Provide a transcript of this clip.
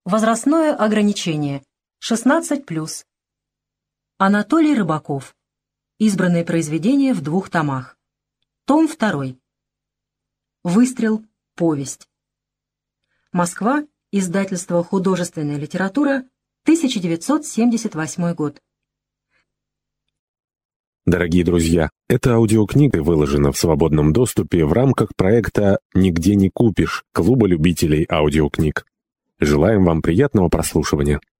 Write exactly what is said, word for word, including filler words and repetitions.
Возрастное ограничение. шестнадцать плюс. Анатолий Рыбаков. Избранные произведения в двух томах. Том второй. Выстрел. Повесть. Москва. Издательство «Художественная литература», тысяча девятьсот семьдесят восьмой год. Дорогие друзья, эта аудиокнига выложена в свободном доступе в рамках проекта «Нигде не купишь» Клуба любителей аудиокниг. Желаем вам приятного прослушивания.